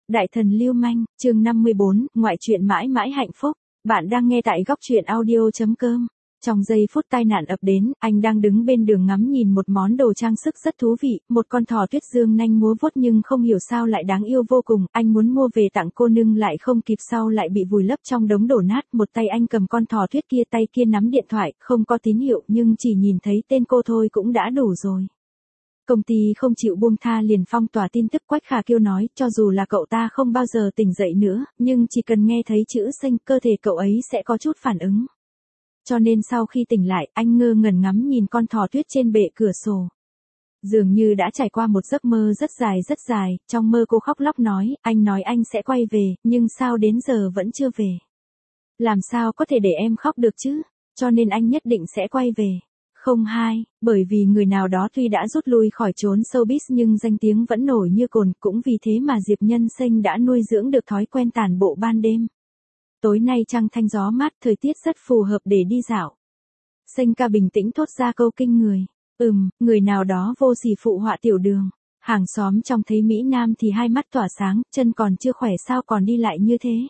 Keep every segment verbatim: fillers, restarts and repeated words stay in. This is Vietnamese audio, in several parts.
Đại thần lưu manh, chương năm mươi bốn, ngoại truyện mãi mãi hạnh phúc. Bạn đang nghe tại góc truyện audio chấm com. Trong giây phút tai nạn ập đến, anh đang đứng bên đường ngắm nhìn một món đồ trang sức rất thú vị, một con thỏ tuyết dương nanh múa vuốt nhưng không hiểu sao lại đáng yêu vô cùng, anh muốn mua về tặng cô nhưng lại không kịp sau lại bị vùi lấp trong đống đổ nát, một tay anh cầm con thỏ tuyết kia tay kia nắm điện thoại, không có tín hiệu nhưng chỉ nhìn thấy tên cô thôi cũng đã đủ rồi. Công ty không chịu buông tha liền phong tỏa tin tức. Quách Khả Kiêu nói, cho dù là cậu ta không bao giờ tỉnh dậy nữa, nhưng chỉ cần nghe thấy chữ xanh cơ thể cậu ấy sẽ có chút phản ứng. Cho nên sau khi tỉnh lại, anh ngơ ngẩn ngắm nhìn con thỏ tuyết trên bệ cửa sổ. Dường như đã trải qua một giấc mơ rất dài rất dài, trong mơ cô khóc lóc nói, anh nói anh sẽ quay về, nhưng sao đến giờ vẫn chưa về. Làm sao có thể để em khóc được chứ, cho nên anh nhất định sẽ quay về. Không hai, bởi vì người nào đó tuy đã rút lui khỏi trốn showbiz nhưng danh tiếng vẫn nổi như cồn, cũng vì thế mà Diệp Nhân Sinh đã nuôi dưỡng được thói quen tản bộ ban đêm. Tối nay trăng thanh gió mát, thời tiết rất phù hợp để đi dạo. Sinh ca bình tĩnh thốt ra câu kinh người. Ừm, người nào đó vô sỉ phụ họa tiểu đường. Hàng xóm trong thấy Mỹ Nam thì hai mắt tỏa sáng, chân còn chưa khỏe sao còn đi lại như thế.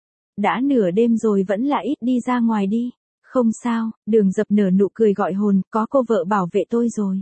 Đã nửa đêm rồi vẫn là ít đi ra ngoài đi. Không sao, Đường Dập nở nụ cười gọi hồn, có cô vợ bảo vệ tôi rồi.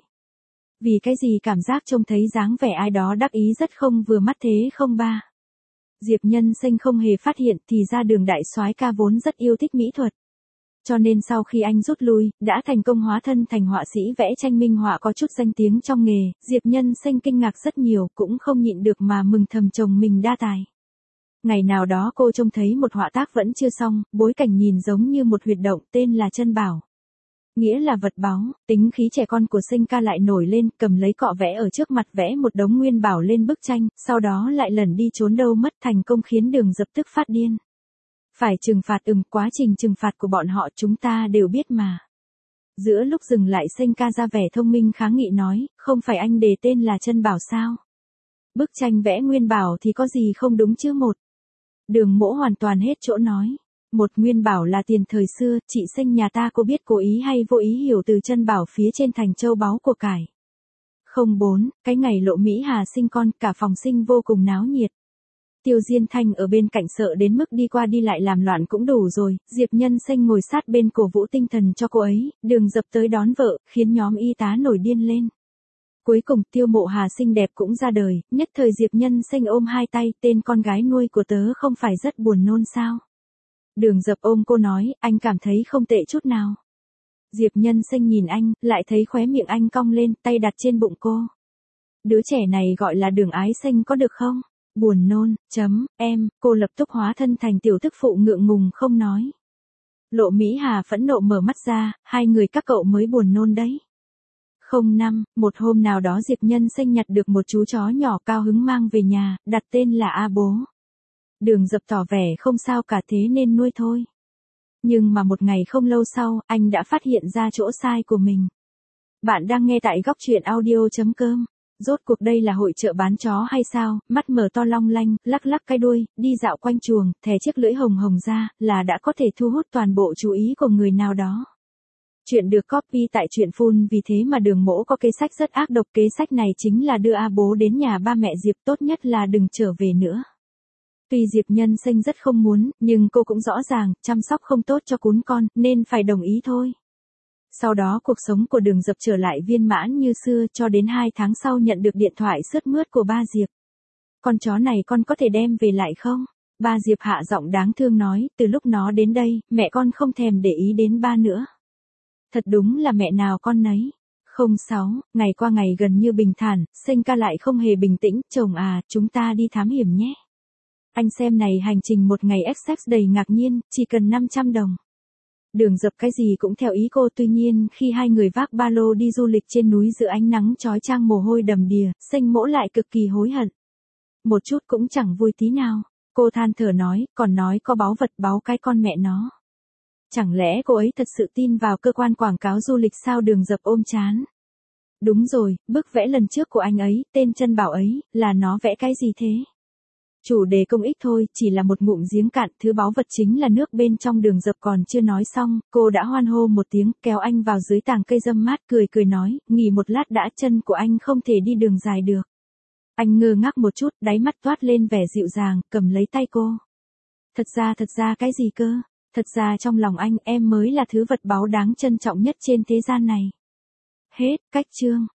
Vì cái gì cảm giác trông thấy dáng vẻ ai đó đắc ý rất không vừa mắt thế không ba. Diệp Nhân Sinh không hề phát hiện thì ra Đường đại soái ca vốn rất yêu thích mỹ thuật. Cho nên sau khi anh rút lui, đã thành công hóa thân thành họa sĩ vẽ tranh minh họa có chút danh tiếng trong nghề, Diệp Nhân Sinh kinh ngạc rất nhiều, cũng không nhịn được mà mừng thầm chồng mình đa tài. Ngày nào đó cô trông thấy một họa tác vẫn chưa xong, bối cảnh nhìn giống như một huyệt động, tên là chân bảo. Nghĩa là vật báu, tính khí trẻ con của Sinh ca lại nổi lên, cầm lấy cọ vẽ ở trước mặt vẽ một đống nguyên bảo lên bức tranh, sau đó lại lẩn đi trốn đâu mất, thành công khiến Đường Dập tức phát điên. Phải trừng phạt. Ừm, quá trình trừng phạt của bọn họ chúng ta đều biết mà. Giữa lúc dừng lại Sinh ca ra vẻ thông minh kháng nghị nói, không phải anh đề tên là chân bảo sao? Bức tranh vẽ nguyên bảo thì có gì không đúng chứ một. Đường Mỗ hoàn toàn hết chỗ nói. Một nguyên bảo là tiền thời xưa, chị Sinh nhà ta cô biết cố ý hay vô ý hiểu từ chân bảo phía trên thành châu báu của cải. Không bốn, cái ngày Lộ Mỹ Hà sinh con, cả phòng Sinh vô cùng náo nhiệt. Tiêu Diên Thanh ở bên cạnh sợ đến mức đi qua đi lại làm loạn cũng đủ rồi, Diệp Nhân Sinh ngồi sát bên cổ vũ tinh thần cho cô ấy, Đường Dập tới đón vợ, khiến nhóm y tá nổi điên lên. Cuối cùng Tiêu Mộ Hà xinh đẹp cũng ra đời, nhất thời Diệp Nhân Sinh ôm hai tay, tên con gái nuôi của tớ không phải rất buồn nôn sao? Đường Dập ôm cô nói, anh cảm thấy không tệ chút nào. Diệp Nhân Sinh nhìn anh, lại thấy khóe miệng anh cong lên, tay đặt trên bụng cô. Đứa trẻ này gọi là Đường Ái Sinh có được không? Buồn nôn, chấm, em, cô lập tức hóa thân thành tiểu tức phụ ngượng ngùng không nói. Lộ Mỹ Hà phẫn nộ mở mắt ra, hai người các cậu mới buồn nôn đấy. Không năm, một hôm nào đó Diệp Nhân Sinh nhặt được một chú chó nhỏ cao hứng mang về nhà, đặt tên là A Bố. Đường Dập tỏ vẻ không sao cả thế nên nuôi thôi. Nhưng mà một ngày không lâu sau, anh đã phát hiện ra chỗ sai của mình. Bạn đang nghe tại góc truyện audio chấm com. Rốt cuộc đây là hội chợ bán chó hay sao, mắt mở to long lanh, lắc lắc cái đuôi, đi dạo quanh chuồng, thè chiếc lưỡi hồng hồng ra, là đã có thể thu hút toàn bộ chú ý của người nào đó. Chuyện được copy tại truyện Phun, vì thế mà Đường Mỗ có kế sách rất ác độc, kế sách này chính là đưa A Bố đến nhà ba mẹ Diệp, tốt nhất là đừng trở về nữa. Tuy Diệp Nhân Sinh rất không muốn, nhưng cô cũng rõ ràng, chăm sóc không tốt cho cún con, nên phải đồng ý thôi. Sau đó cuộc sống của Đường Dập trở lại viên mãn như xưa, cho đến hai tháng sau nhận được điện thoại sướt mướt của ba Diệp. Con chó này con có thể đem về lại không? Ba Diệp hạ giọng đáng thương nói, từ lúc nó đến đây, mẹ con không thèm để ý đến ba nữa. Thật đúng là mẹ nào con nấy. Không sáu, ngày qua ngày gần như bình thản, Sinh ca lại không hề bình tĩnh, chồng à, chúng ta đi thám hiểm nhé. Anh xem này, hành trình một ngày Essex đầy ngạc nhiên, chỉ cần năm trăm đồng. Đường Dập cái gì cũng theo ý cô, tuy nhiên khi hai người vác ba lô đi du lịch trên núi giữa ánh nắng chói chang mồ hôi đầm đìa, Sinh Mỗ lại cực kỳ hối hận. Một chút cũng chẳng vui tí nào, cô than thở nói, còn nói có báu vật báu cái con mẹ nó. Chẳng lẽ cô ấy thật sự tin vào cơ quan quảng cáo du lịch sao? Đường Dập ôm chán. Đúng rồi, bức vẽ lần trước của anh ấy, tên chân bảo ấy, là nó vẽ cái gì thế? Chủ đề công ích thôi, chỉ là một ngụm giếng cạn, thứ báu vật chính là nước bên trong. Đường Dập còn chưa nói xong, cô đã hoan hô một tiếng, kéo anh vào dưới tàng cây râm mát, cười cười nói, nghỉ một lát đã, chân của anh không thể đi đường dài được. Anh ngơ ngác một chút, đáy mắt toát lên vẻ dịu dàng, cầm lấy tay cô. Thật ra thật ra cái gì cơ? Thật ra trong lòng anh em mới là thứ vật báu đáng trân trọng nhất trên thế gian này. Hết, cách chương.